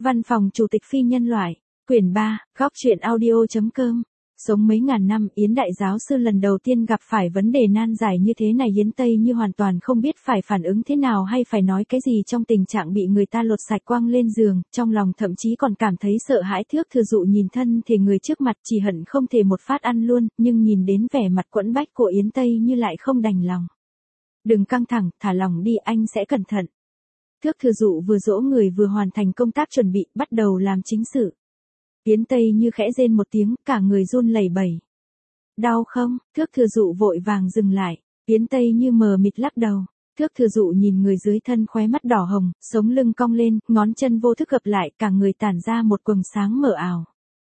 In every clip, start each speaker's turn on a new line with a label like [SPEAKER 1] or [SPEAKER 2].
[SPEAKER 1] Văn phòng Chủ tịch Phi nhân loại, quyển 3, góc truyện audio.com. Sống mấy ngàn năm, Yến đại giáo sư lần đầu tiên gặp phải vấn đề nan giải như thế này. Yến Tây Như hoàn toàn không biết phải phản ứng thế nào hay phải nói cái gì trong tình trạng bị người ta lột sạch quăng lên giường, trong lòng thậm chí còn cảm thấy sợ hãi. Thước Thừa Dụ nhìn thân thể người trước mặt chỉ hận không thể một phát ăn luôn, nhưng nhìn đến vẻ mặt quẫn bách của Yến Tây Như lại không đành lòng. Đừng căng thẳng, thả lòng đi, anh sẽ cẩn thận. Thước Thừa Dụ vừa dỗ người vừa hoàn thành công tác chuẩn bị, bắt đầu làm chính sự. Yến Tây Như khẽ rên một tiếng, cả người run lẩy bẩy. Đau không? Thước Thừa Dụ vội vàng dừng lại. Yến Tây Như mờ mịt lắc đầu. Thước Thừa Dụ nhìn người dưới thân, khóe mắt đỏ hồng, sống lưng cong lên, ngón chân vô thức gập lại, cả người tản ra một quầng sáng mờ ảo.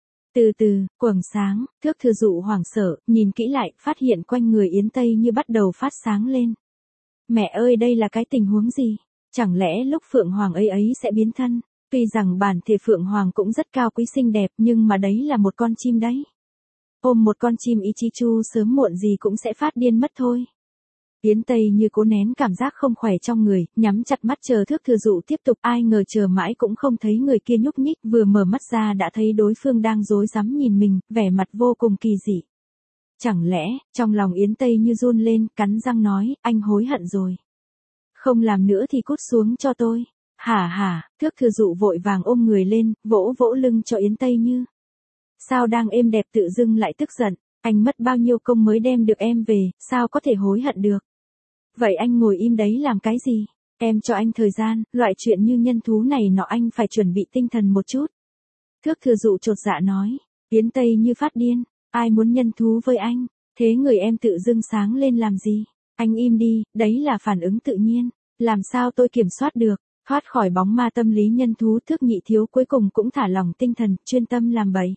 [SPEAKER 1] Từ từ, quầng sáng. Thước Thừa Dụ hoảng sợ, nhìn kỹ lại, phát hiện quanh người Yến Tây Như bắt đầu phát sáng lên. Mẹ ơi, đây là cái tình huống gì? Chẳng lẽ lúc Phượng Hoàng ấy sẽ biến thân? Tuy rằng bản thể Phượng Hoàng cũng rất cao quý xinh đẹp, nhưng mà đấy là một con chim đấy. Ôm một con chim Ichichu sớm muộn gì cũng sẽ phát điên mất thôi. Yến Tây Như cố nén cảm giác không khỏe trong người, nhắm chặt mắt chờ Thước Thừa Dụ tiếp tục. Ai ngờ chờ mãi cũng không thấy người kia nhúc nhích, vừa mở mắt ra đã thấy đối phương đang rối rắm nhìn mình, vẻ mặt vô cùng kỳ dị. Chẳng lẽ, trong lòng Yến Tây Như run lên, cắn răng nói, anh hối hận rồi. Không làm nữa thì cút xuống cho tôi. Hả, Thước Thừa Dụ vội vàng ôm người lên, vỗ vỗ lưng cho Yến Tây Như. Sao đang êm đẹp tự dưng lại tức giận, anh mất bao nhiêu công mới đem được em về, sao có thể hối hận được. Vậy anh ngồi im đấy làm cái gì? Em cho anh thời gian, loại chuyện như nhân thú này nọ anh phải chuẩn bị tinh thần một chút. Thước Thừa Dụ chột dạ nói. Yến Tây Như phát điên, ai muốn nhân thú với anh, thế người em tự dưng sáng lên làm gì? Anh im đi, đấy là phản ứng tự nhiên, làm sao tôi kiểm soát được? Thoát khỏi bóng ma tâm lý nhân thú, Thước Nhị Thiếu cuối cùng cũng thả lỏng tinh thần, chuyên tâm làm bậy.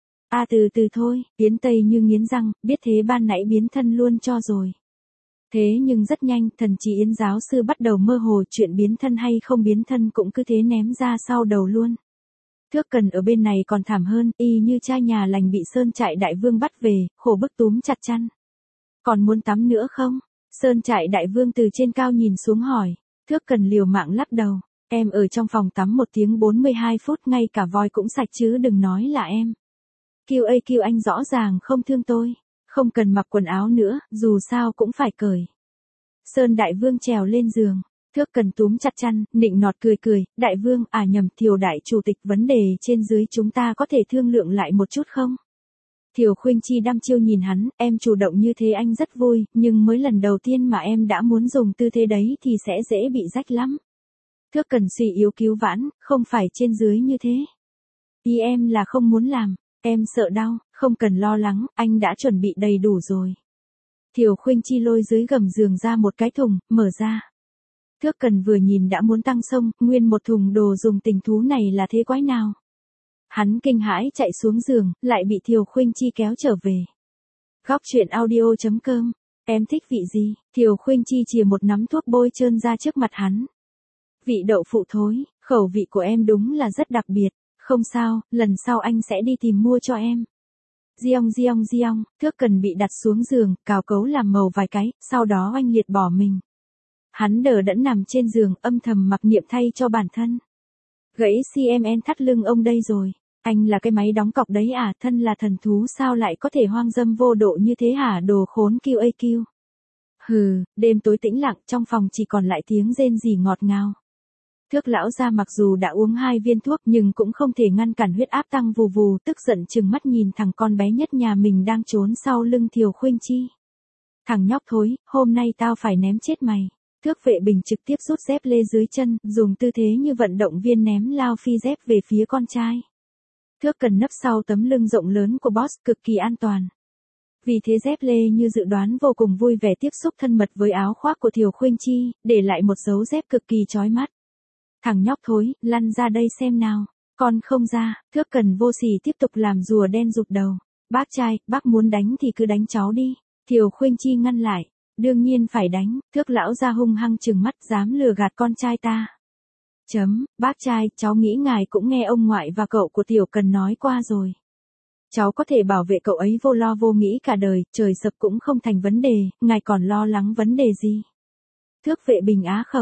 [SPEAKER 1] Từ từ thôi, Yến Tây Như nghiến răng, biết thế ban nãy biến thân luôn cho rồi. Thế nhưng rất nhanh, thần trí Yến giáo sư bắt đầu mơ hồ, chuyện biến thân hay không biến thân cũng cứ thế ném ra sau đầu luôn. Thước Cần ở bên này còn thảm hơn, y như trai nhà lành bị Sơn Trại Đại Vương bắt về, khổ bức túm chặt chăn. Còn muốn tắm nữa không? Sơn Trại Đại Vương từ trên cao nhìn xuống hỏi. Thước Cần liều mạng lắc đầu. Em ở trong phòng tắm 1 tiếng 42 phút, ngay cả voi cũng sạch chứ đừng nói là em. Kêu anh rõ ràng không thương tôi. Không cần mặc quần áo nữa, dù sao cũng phải cởi. Sơn Đại Vương trèo lên giường. Thước Cần túm chặt chăn, nịnh nọt cười. Đại Vương, nhầm, Thiều Đại Chủ tịch, vấn đề trên dưới chúng ta có thể thương lượng lại một chút không? Thiều Khuynh Chi đăm chiêu nhìn hắn, em chủ động như thế anh rất vui, nhưng mới lần đầu tiên mà em đã muốn dùng tư thế đấy thì sẽ dễ bị rách lắm. Thước Cần suy yếu cứu vãn, không phải trên dưới như thế. Ý em là không muốn làm, em sợ đau, không cần lo lắng, anh đã chuẩn bị đầy đủ rồi. Thiều Khuynh Chi lôi dưới gầm giường ra một cái thùng, mở ra. Thước Cần vừa nhìn đã muốn tăng xông, nguyên một thùng đồ dùng tình thú này là thế quái nào? Hắn kinh hãi chạy xuống giường, lại bị Thiều Khuynh Chi kéo trở về. Góc truyện audio.com. Em thích vị gì? Thiều Khuynh Chi chìa một nắm thuốc bôi trơn ra trước mặt hắn. Vị đậu phụ thối, khẩu vị của em đúng là rất đặc biệt. Không sao, lần sau anh sẽ đi tìm mua cho em. Giong, Thước Cần bị đặt xuống giường, cào cấu làm màu vài cái, sau đó oanh liệt bỏ mình. Hắn đờ đẫn nằm trên giường, âm thầm mặc niệm thay cho bản thân. Gãy CMN thắt lưng ông đây rồi. Anh là cái máy đóng cọc đấy à, thân là thần thú sao lại có thể hoang dâm vô độ như thế hả, đồ khốn QAQ. Hừ, đêm tối tĩnh lặng, trong phòng chỉ còn lại tiếng rên rỉ ngọt ngào. Thước lão gia mặc dù đã uống 2 viên thuốc nhưng cũng không thể ngăn cản huyết áp tăng vù vù, tức giận trừng mắt nhìn thằng con bé nhất nhà mình đang trốn sau lưng Thiều Khuynh Chi. Thằng nhóc thối, hôm nay tao phải ném chết mày. Thước Vệ Bình trực tiếp rút dép lê dưới chân, dùng tư thế như vận động viên ném lao phi dép về phía con trai. Thước Cần nấp sau tấm lưng rộng lớn của boss, cực kỳ an toàn. Vì thế dép lê như dự đoán vô cùng vui vẻ tiếp xúc thân mật với áo khoác của Thiều Khuynh Chi, để lại một dấu dép cực kỳ chói mắt. Thằng nhóc thối, lăn ra đây xem nào. Con không ra, Thước Cần vô sỉ tiếp tục làm rùa đen rụt đầu. Bác trai, bác muốn đánh thì cứ đánh cháu đi. Thiều Khuynh Chi ngăn lại. Đương nhiên phải đánh, Thước lão ra hung hăng trừng mắt, dám lừa gạt con trai ta. Bác trai, cháu nghĩ ngài cũng nghe ông ngoại và cậu của Tiểu Cần nói qua rồi. Cháu có thể bảo vệ cậu ấy vô lo vô nghĩ cả đời, trời sập cũng không thành vấn đề, ngài còn lo lắng vấn đề gì? Thước Vệ Bình á khẩu,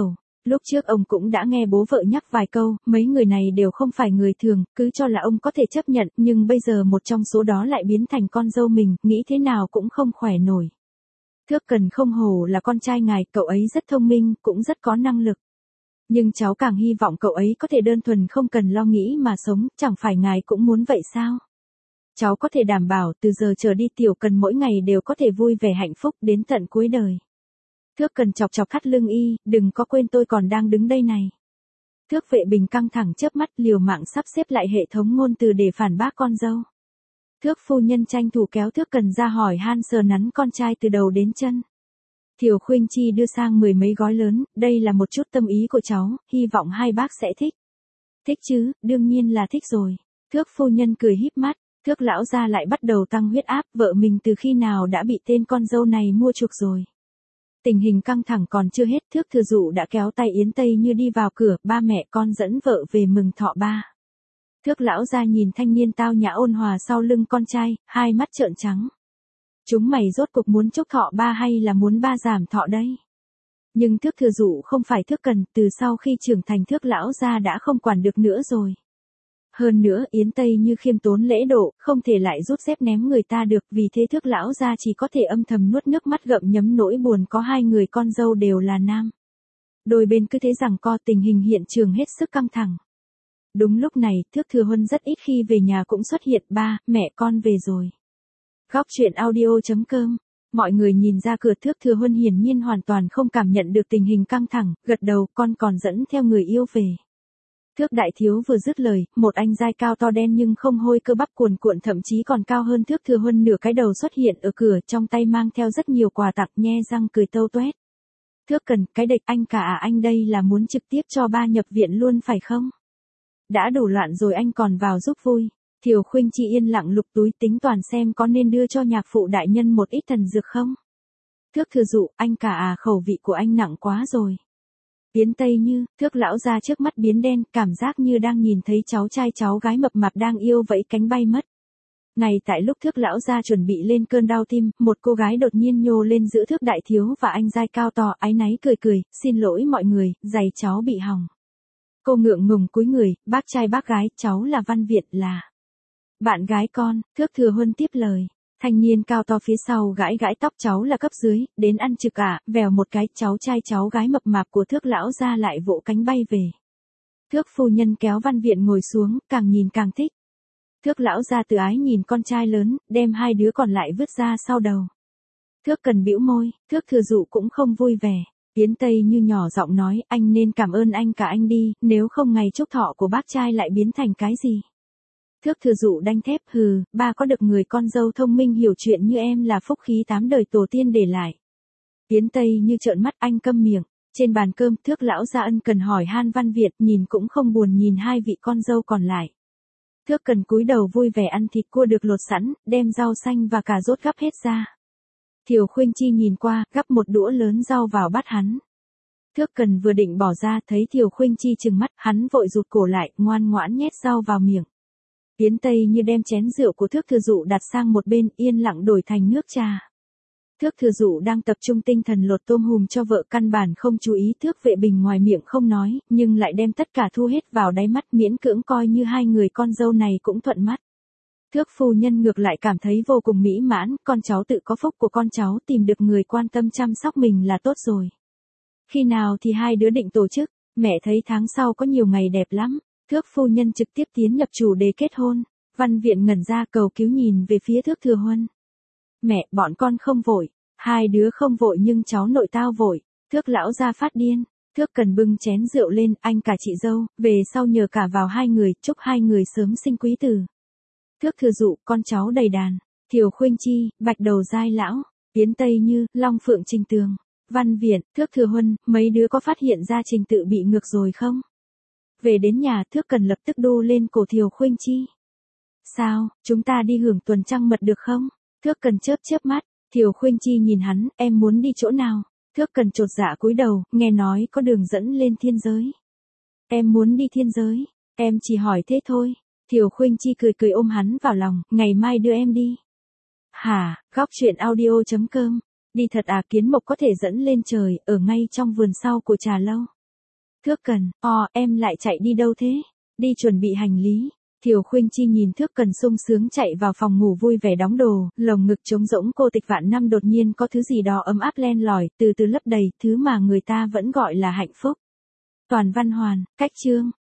[SPEAKER 1] Lúc trước ông cũng đã nghe bố vợ nhắc vài câu, mấy người này đều không phải người thường, cứ cho là ông có thể chấp nhận, nhưng bây giờ một trong số đó lại biến thành con dâu mình, nghĩ thế nào cũng không khỏe nổi. Thước Cần không hổ là con trai ngài, cậu ấy rất thông minh, cũng rất có năng lực. Nhưng cháu càng hy vọng cậu ấy có thể đơn thuần không cần lo nghĩ mà sống, chẳng phải ngài cũng muốn vậy sao? Cháu có thể đảm bảo từ giờ trở đi Tiểu Cần mỗi ngày đều có thể vui vẻ hạnh phúc đến tận cuối đời. Thước Cần chọc chọc thắt lưng y, đừng có quên tôi còn đang đứng đây này. Thước Vệ Bình căng thẳng chớp mắt liều mạng sắp xếp lại hệ thống ngôn từ để phản bác con dâu. Thước phu nhân tranh thủ kéo Thước Cần ra hỏi han sờ nắn con trai từ đầu đến chân. Thiều Khuynh Chi đưa sang 10 mấy gói lớn, đây là một chút tâm ý của cháu, hy vọng hai bác sẽ thích. Thích chứ, đương nhiên là thích rồi. Thước phu nhân cười híp mắt, Thước lão gia lại bắt đầu tăng huyết áp, vợ mình từ khi nào đã bị tên con dâu này mua chuộc rồi. Tình hình căng thẳng còn chưa hết, Thước Thừa Dụ đã kéo tay Yến Tây Như đi vào cửa, ba mẹ con dẫn vợ về mừng thọ ba. Thước lão gia nhìn thanh niên tao nhã ôn hòa sau lưng con trai, hai mắt trợn trắng. Chúng mày rốt cuộc muốn chúc thọ ba hay là muốn ba giảm thọ đây? Nhưng Thước Thừa Dụ không phải Thước Cần, từ sau khi trưởng thành Thước lão gia đã không quản được nữa rồi. Hơn nữa Yến Tây Như khiêm tốn lễ độ, không thể lại rút dép ném người ta được, vì thế Thước lão gia chỉ có thể âm thầm nuốt nước mắt gặm nhấm nỗi buồn có hai người con dâu đều là nam. Đôi bên cứ thế giằng co, tình hình hiện trường hết sức căng thẳng. Đúng lúc này, Thước Thừa Huân rất ít khi về nhà cũng xuất hiện, ba, mẹ con về rồi. Góc truyện audio.com. Mọi người nhìn ra cửa, Thước Thừa Huân hiển nhiên hoàn toàn không cảm nhận được tình hình căng thẳng, gật đầu, con còn dẫn theo người yêu về. Thước đại thiếu vừa dứt lời, một anh giai cao to đen nhưng không hôi, cơ bắp cuồn cuộn, thậm chí còn cao hơn Thước Thừa Huân nửa cái đầu xuất hiện ở cửa, trong tay mang theo rất nhiều quà tặng, nhe răng cười tâu toét. Thước Cần, cái địch anh cả à, anh đây là muốn trực tiếp cho ba nhập viện luôn phải không? Đã đủ loạn rồi anh còn vào giúp vui. Thiều Khuynh Chi yên lặng lục túi tính toàn xem có nên đưa cho nhạc phụ đại nhân một ít thần dược không. Thước Thừa Dụ, anh cả à, khẩu vị của anh nặng quá rồi. Yến Tây Như, Thước lão ra trước mắt biến đen, cảm giác như đang nhìn thấy cháu trai cháu gái mập mạp đang yêu vẫy cánh bay mất. Ngay tại lúc Thước lão ra chuẩn bị lên cơn đau tim, một cô gái đột nhiên nhô lên giữa Thước đại thiếu và anh giai cao to, áy náy cười cười, xin lỗi mọi người, giày cháu bị hỏng. Cô ngượng ngùng cúi người, bác trai bác gái, cháu là Văn Viện, là bạn gái con. Thước Thừa Huân tiếp lời. Thanh niên cao to phía sau gãi gãi tóc, cháu là cấp dưới, đến ăn trực à, vèo một cái, cháu trai cháu gái mập mạp của Thước lão ra lại vỗ cánh bay về. Thước phu nhân kéo Văn Viện ngồi xuống, càng nhìn càng thích. Thước lão ra tự ái nhìn con trai lớn, đem hai đứa còn lại vứt ra sau đầu. Thước Cần bĩu môi, Thước Thừa Dụ cũng không vui vẻ. Yến Tây Như nhỏ giọng nói, anh nên cảm ơn anh cả anh đi, nếu không ngày chúc thọ của bác trai lại biến thành cái gì. Thước Thừa Dụ đanh thép, hừ, ba có được người con dâu thông minh hiểu chuyện như em là phúc khí 8 đời tổ tiên để lại. Yến Tây Như trợn mắt, anh câm miệng. Trên bàn cơm, Thước lão gia ân cần hỏi han Văn Việt, nhìn cũng không buồn nhìn hai vị con dâu còn lại. Thước Cần cúi đầu vui vẻ ăn thịt cua được lột sẵn, đem rau xanh và cà rốt gắp hết ra. Thiều Khuynh Chi nhìn qua, gắp một đũa lớn rau vào bát hắn. Thước Cần vừa định bỏ ra, thấy Thiều Khuynh Chi trừng mắt, hắn vội rụt cổ lại, ngoan ngoãn nhét rau vào miệng. Yến Tây Như đem chén rượu của Thước Thừa Dụ đặt sang một bên, yên lặng đổi thành nước trà. Thước Thừa Dụ đang tập trung tinh thần lột tôm hùm cho vợ, căn bản không chú ý Thước Vệ Bình ngoài miệng không nói, nhưng lại đem tất cả thu hết vào đáy mắt, miễn cưỡng coi như hai người con dâu này cũng thuận mắt. Thước phu nhân ngược lại cảm thấy vô cùng mỹ mãn, con cháu tự có phúc của con cháu, tìm được người quan tâm chăm sóc mình là tốt rồi. Khi nào thì hai đứa định tổ chức, mẹ thấy tháng sau có nhiều ngày đẹp lắm. Thước phu nhân trực tiếp tiến nhập chủ đề kết hôn. Văn Viện ngẩn ra cầu cứu nhìn về phía Thước Thừa Huân. Mẹ, bọn con không vội. Hai đứa không vội nhưng cháu nội tao vội. Thước lão ra phát điên. Thước Cần bưng chén rượu lên, anh cả chị dâu, về sau nhờ cả vào hai người, chúc hai người sớm sinh quý tử. Thước Thừa Dụ, con cháu đầy đàn. Thiều Khuynh Chi, bạch đầu giai lão. Yến Tây Như, Long Phượng Trình Tường. Văn Viện, Thước Thừa Huân, mấy đứa có phát hiện ra Trình tự bị ngược rồi không? Về đến nhà, Thước Cần lập tức đu lên cổ Thiều Khuynh Chi. Sao, chúng ta đi hưởng tuần trăng mật được không? Thước Cần chớp chớp mắt. Thiều Khuynh Chi nhìn hắn, em muốn đi chỗ nào? Thước Cần chột dạ cúi đầu, nghe nói có đường dẫn lên thiên giới. Em muốn đi thiên giới, em chỉ hỏi thế thôi. Thiều Khuynh Chi cười cười ôm hắn vào lòng, ngày mai đưa em đi. Hả, góc truyện audio.com. Đi thật à, kiến mộc có thể dẫn lên trời, ở ngay trong vườn sau của trà lâu. Thước Cần, em lại chạy đi đâu thế? Đi chuẩn bị hành lý. Thiều Khuynh Chi nhìn Thước Cần sung sướng chạy vào phòng ngủ vui vẻ đóng đồ, lồng ngực trống rỗng cô Tịch Vạn Năm đột nhiên có thứ gì đó ấm áp len lỏi, từ từ lấp đầy, thứ mà người ta vẫn gọi là hạnh phúc. Toàn văn hoàn, cách chương.